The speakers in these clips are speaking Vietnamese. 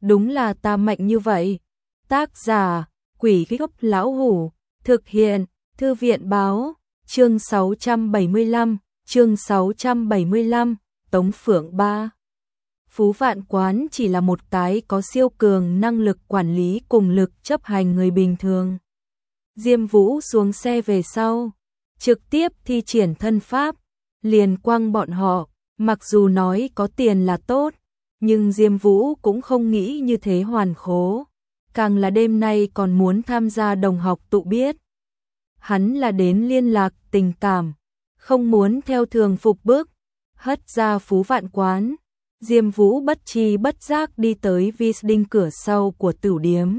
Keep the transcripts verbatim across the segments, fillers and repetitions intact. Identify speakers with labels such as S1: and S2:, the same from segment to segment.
S1: đúng là ta mạnh như vậy. Tác giả, Quỷ Gốc Lão Hủ, thực hiện, Thư viện Báo, chương sáu trăm bảy mươi lăm, chương sáu trăm bảy mươi lăm, Tống Phượng ba. Phú Vạn Quán chỉ là một cái có siêu cường năng lực quản lý cùng lực chấp hành người bình thường. Diêm Vũ xuống xe về sau, trực tiếp thi triển thân pháp, liền quăng bọn họ, mặc dù nói có tiền là tốt, nhưng Diêm Vũ cũng không nghĩ như thế hoàn khố, càng là đêm nay còn muốn tham gia đồng học tụ biết. Hắn là đến liên lạc tình cảm, không muốn theo thường phục bước, hất ra Phú Vạn Quán. Diêm Vũ bất chi bất giác đi tới Visding cửa sau của tửu điếm.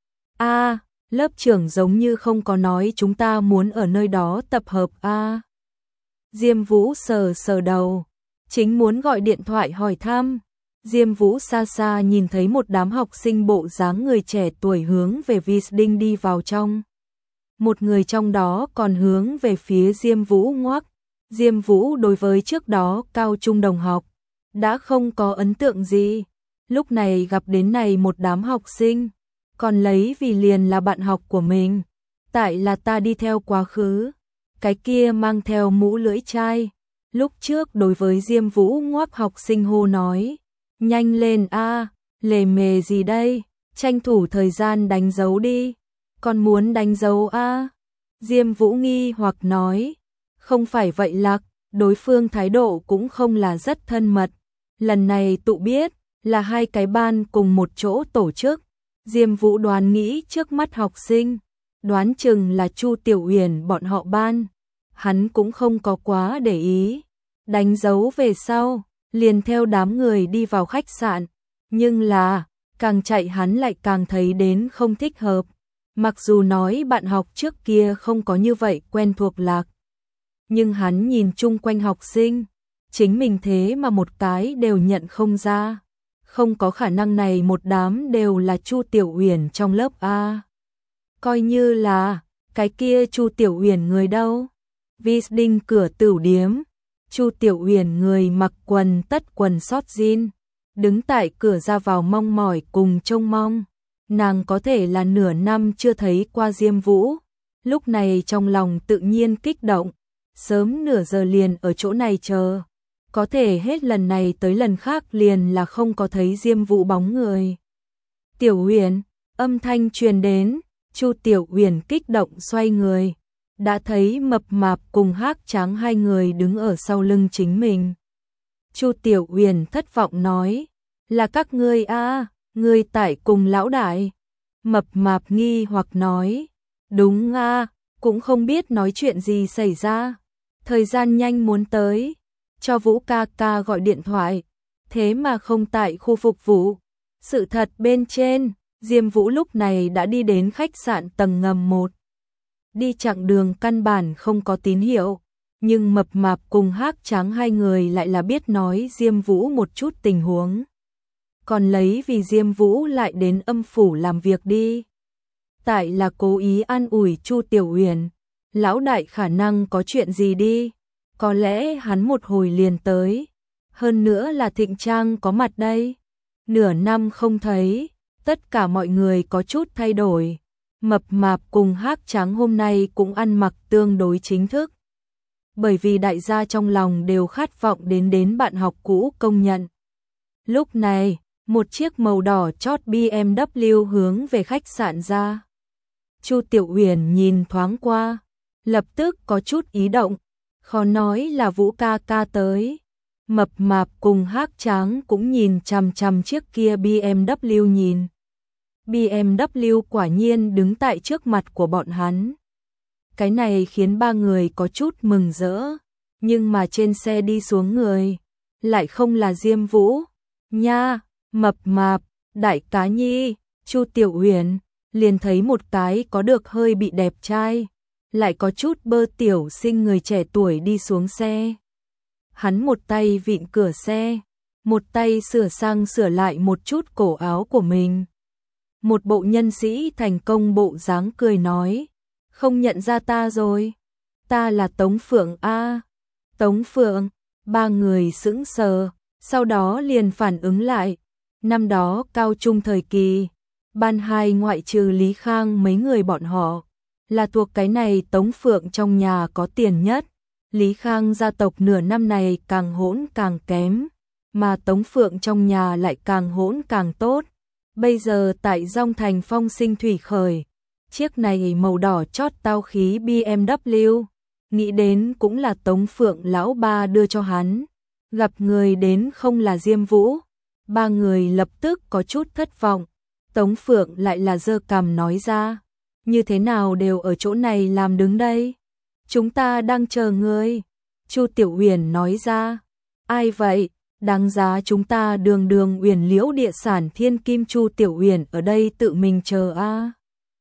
S1: A, à, lớp trưởng giống như không có nói chúng ta muốn ở nơi đó tập hợp a. À. Diêm Vũ sờ sờ đầu, chính muốn gọi điện thoại hỏi thăm. Diêm Vũ xa xa nhìn thấy một đám học sinh bộ dáng người trẻ tuổi hướng về Visding đi vào trong. Một người trong đó còn hướng về phía Diêm Vũ ngoắc. Diêm Vũ đối với trước đó cao trung đồng học đã không có ấn tượng gì, lúc này gặp đến này một đám học sinh, còn lấy vì liền là bạn học của mình. Tại là ta đi theo quá khứ, cái kia mang theo mũ lưỡi chai, lúc trước đối với Diêm Vũ ngoắc học sinh hô nói, nhanh lên a, lề mề gì đây, tranh thủ thời gian đánh dấu đi, còn muốn đánh dấu a. Diêm Vũ nghi hoặc nói, không phải vậy Lạc, đối phương thái độ cũng không là rất thân mật. Lần này tụ biết là hai cái ban cùng một chỗ tổ chức. Diêm Vũ đoán nghĩ trước mắt học sinh, đoán chừng là Chu Tiểu Uyển bọn họ ban. Hắn cũng không có quá để ý. Đánh dấu về sau, liền theo đám người đi vào khách sạn. Nhưng là, càng chạy hắn lại càng thấy đến không thích hợp. Mặc dù nói bạn học trước kia không có như vậy quen thuộc Lạc, nhưng hắn nhìn chung quanh học sinh, chính mình thế mà một cái đều nhận không ra. Không có khả năng này một đám đều là Chu Tiểu Uyển trong lớp A. Coi như là, cái kia Chu Tiểu Uyển người đâu? Visding cửa tửu điếm, Chu Tiểu Uyển người mặc quần tất quần sót jean, đứng tại cửa ra vào mong mỏi cùng trông mong. Nàng có thể là nửa năm chưa thấy qua Diêm Vũ, lúc này trong lòng tự nhiên kích động, sớm nửa giờ liền ở chỗ này chờ. Có thể hết lần này tới lần khác liền là không có thấy Diêm Vũ bóng người. Tiểu Uyển, âm thanh truyền đến, Chu Tiểu Uyển kích động xoay người, đã thấy Mập Mạp cùng Hắc Tráng hai người đứng ở sau lưng chính mình. Chu Tiểu Uyển thất vọng nói, là các ngươi a, ngươi tại cùng lão đại. Mập Mạp nghi hoặc nói, đúng a, cũng không biết nói chuyện gì xảy ra. Thời gian nhanh muốn tới, cho Vũ ca ca gọi điện thoại, thế mà không tại khu phục vụ. Sự thật bên trên, Diêm Vũ lúc này đã đi đến khách sạn tầng ngầm một. Đi chặng đường căn bản không có tín hiệu, nhưng Mập Mạp cùng Hắc Tráng hai người lại là biết nói Diêm Vũ một chút tình huống. Còn lấy vì Diêm Vũ lại đến âm phủ làm việc đi. Tại là cố ý an ủi Chu Tiểu Uyển, lão đại khả năng có chuyện gì đi, có lẽ hắn một hồi liền tới. Hơn nữa là Thịnh Trang có mặt đây. Nửa năm không thấy, tất cả mọi người có chút thay đổi. Mập Mạp cùng Hắc Tráng hôm nay cũng ăn mặc tương đối chính thức. Bởi vì đại gia trong lòng đều khát vọng đến đến bạn học cũ công nhận. Lúc này, một chiếc màu đỏ chót bê em vê hướng về khách sạn ra. Chu Tiểu Uyển nhìn thoáng qua, lập tức có chút ý động, khó nói là Vũ ca ca tới. Mập Mạp cùng Hắc Tráng cũng nhìn chằm chằm chiếc kia bê em vê nhìn. bê em vê quả nhiên đứng tại trước mặt của bọn hắn. Cái này khiến ba người có chút mừng rỡ, nhưng mà trên xe đi xuống người, lại không là Diêm Vũ. Nha, Mập Mạp, đại cá nhi, Chu Tiểu Uyển, liền thấy một cái có được hơi bị đẹp trai, lại có chút bơ tiểu xinh người trẻ tuổi đi xuống xe. Hắn một tay vịn cửa xe, một tay sửa sang sửa lại một chút cổ áo của mình. Một bộ nhân sĩ thành công bộ dáng cười nói, không nhận ra ta rồi, ta là Tống Phượng a. Tống Phượng, ba người sững sờ, sau đó liền phản ứng lại, Năm đó cao trung thời kỳ, ban hai ngoại trừ Lý Khang mấy người bọn họ, là thuộc cái này Tống Phượng trong nhà có tiền nhất. Lý Khang gia tộc nửa năm này càng hỗn càng kém, mà Tống Phượng trong nhà lại càng hỗn càng tốt. Bây giờ tại Dong Thành phong sinh thủy khởi, chiếc này màu đỏ chót tao khí bê em vê, nghĩ đến cũng là Tống Phượng lão ba đưa cho hắn. Gặp người đến không là Diêm Vũ, ba người lập tức có chút thất vọng. Tống Phượng lại là giơ cằm nói ra, như thế nào đều ở chỗ này làm đứng đây? Chúng ta đang chờ ngươi. Chu Tiểu Uyển nói ra, ai vậy? Đáng giá chúng ta đường đường Uyển Liễu địa sản thiên kim Chu Tiểu Uyển ở đây tự mình chờ a. À?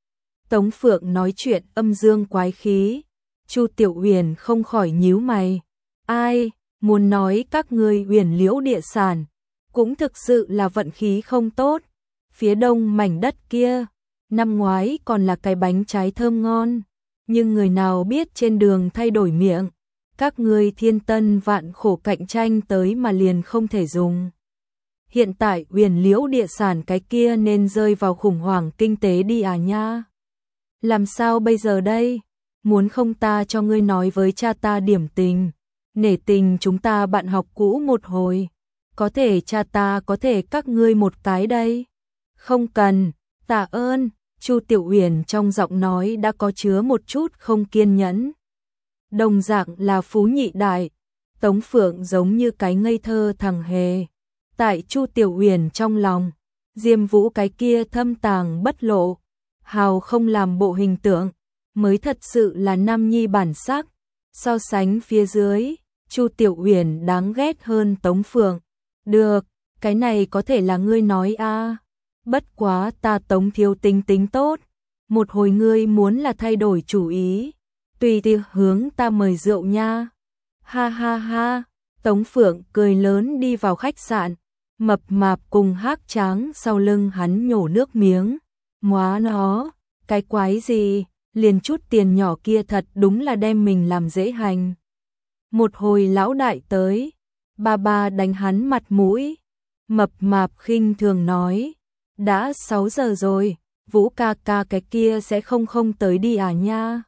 S1: Tống Phượng nói chuyện âm dương quái khí, Chu Tiểu Uyển không khỏi nhíu mày. Ai, muốn nói các ngươi Uyển Liễu địa sản, cũng thực sự là vận khí không tốt. Phía đông mảnh đất kia, năm ngoái còn là cái bánh trái thơm ngon, nhưng người nào biết trên đường thay đổi miệng, các ngươi thiên tân vạn khổ cạnh tranh tới mà liền không thể dùng. Hiện tại Uyển Liễu địa sản cái kia nên rơi vào khủng hoảng kinh tế đi à nha. Làm sao bây giờ đây? Muốn không ta cho ngươi nói với cha ta điểm tình, nể tình chúng ta bạn học cũ một hồi. Có thể cha ta có thể các ngươi một cái đây. Không cần, tạ ơn. Chu Tiểu Uyển trong giọng nói đã có chứa một chút không kiên nhẫn. Đồng dạng là phú nhị đại, Tống Phượng giống như cái ngây thơ thằng hề. Tại Chu Tiểu Uyển trong lòng, Diêm Vũ cái kia thâm tàng bất lộ, hào không làm bộ hình tượng, mới thật sự là nam nhi bản sắc. So sánh phía dưới, Chu Tiểu Uyển đáng ghét hơn Tống Phượng. Được, cái này có thể là ngươi nói a. À. Bất quá ta Tống thiếu tính tính tốt, một hồi ngươi muốn là thay đổi chủ ý, tùy tiệc hướng ta mời rượu nha. Ha ha ha, Tống Phượng cười lớn đi vào khách sạn, mập mạp cùng Hắc Tráng sau lưng hắn nhổ nước miếng. Móa nó, cái quái gì, liền chút tiền nhỏ kia thật đúng là đem mình làm dễ hành. Một hồi lão đại tới, ba ba đánh hắn mặt mũi, mập mạp khinh thường nói, đã sáu giờ rồi, Vũ ca ca cái kia sẽ không không tới đi à nha.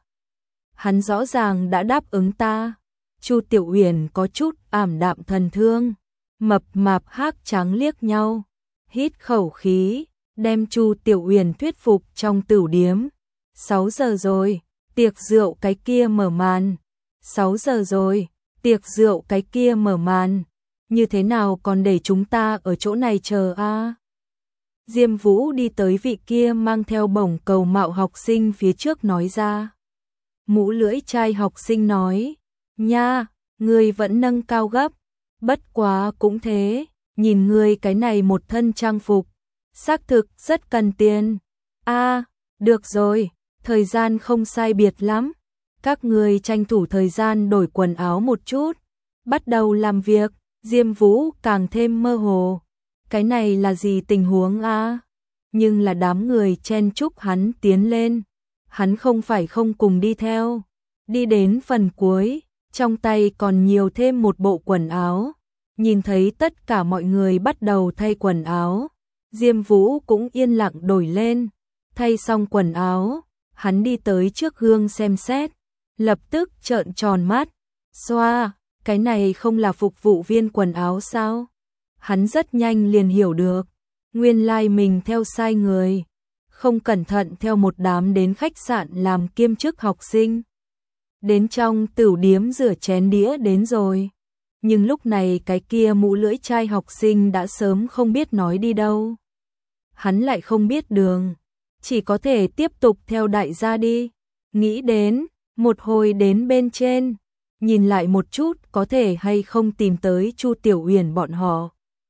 S1: Hắn rõ ràng đã đáp ứng ta. Chu Tiểu Uyển có chút ảm đạm thần thương, mập mạp Hắc Tráng liếc nhau, hít khẩu khí, đem Chu Tiểu Uyển thuyết phục trong tửu điếm. Sáu giờ rồi, tiệc rượu cái kia mở màn. Sáu giờ rồi, tiệc rượu cái kia mở màn. Như thế nào còn để chúng ta ở chỗ này chờ a? À? Diêm Vũ đi tới vị kia mang theo bổng cầu mạo học sinh phía trước nói ra. Mũ lưỡi chai học sinh nói, nha, ngươi vẫn nâng cao gấp, bất quá cũng thế, nhìn ngươi cái này một thân trang phục, xác thực rất cần tiền. A, à, được rồi, thời gian không sai biệt lắm, các ngươi tranh thủ thời gian đổi quần áo một chút, bắt đầu làm việc. Diêm Vũ càng thêm mơ hồ, cái này là gì tình huống a? À? Nhưng là đám người chen chúc hắn tiến lên, hắn không phải không cùng đi theo. Đi đến phần cuối, trong tay còn nhiều thêm một bộ quần áo. Nhìn thấy tất cả mọi người bắt đầu thay quần áo, Diêm Vũ cũng yên lặng đổi lên. Thay xong quần áo, hắn đi tới trước gương xem xét, lập tức trợn tròn mắt. Xoa, cái này không là phục vụ viên quần áo sao? Hắn rất nhanh liền hiểu được, nguyên lai like mình theo sai người, không cẩn thận theo một đám đến khách sạn làm kiêm chức học sinh. Đến trong tửu điếm rửa chén đĩa đến rồi. Nhưng lúc này cái kia mũ lưỡi chai học sinh đã sớm không biết nói đi đâu. Hắn lại không biết đường, chỉ có thể tiếp tục theo đại gia đi. Nghĩ đến, một hồi đến bên trên, nhìn lại một chút có thể hay không tìm tới Chu Tiểu Uyển bọn họ.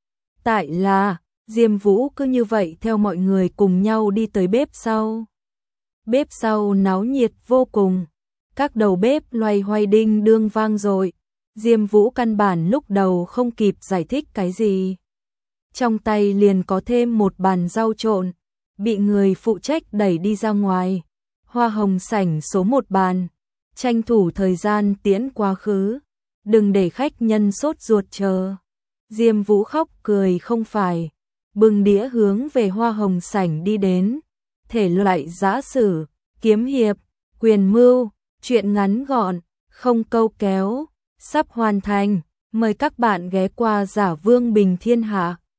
S1: Tại là, Diêm Vũ cứ như vậy theo mọi người cùng nhau đi tới bếp sau. Bếp sau náo nhiệt vô cùng, các đầu bếp loay hoay đinh đương vang dội. Diêm Vũ căn bản lúc đầu không kịp giải thích cái gì. Trong tay liền có thêm một bàn rau trộn, bị người phụ trách đẩy đi ra ngoài. Hoa hồng sảnh số một bàn, tranh thủ thời gian tiễn quá khứ, đừng để khách nhân sốt ruột chờ. Diêm Vũ khóc cười không phải, bưng đĩa hướng về hoa hồng sảnh đi đến. Thể loại giã sử, kiếm hiệp, quyền mưu, truyện ngắn gọn, không câu kéo, sắp hoàn thành. Mời các bạn ghé qua Giả Vương Bình Thiên Hạ.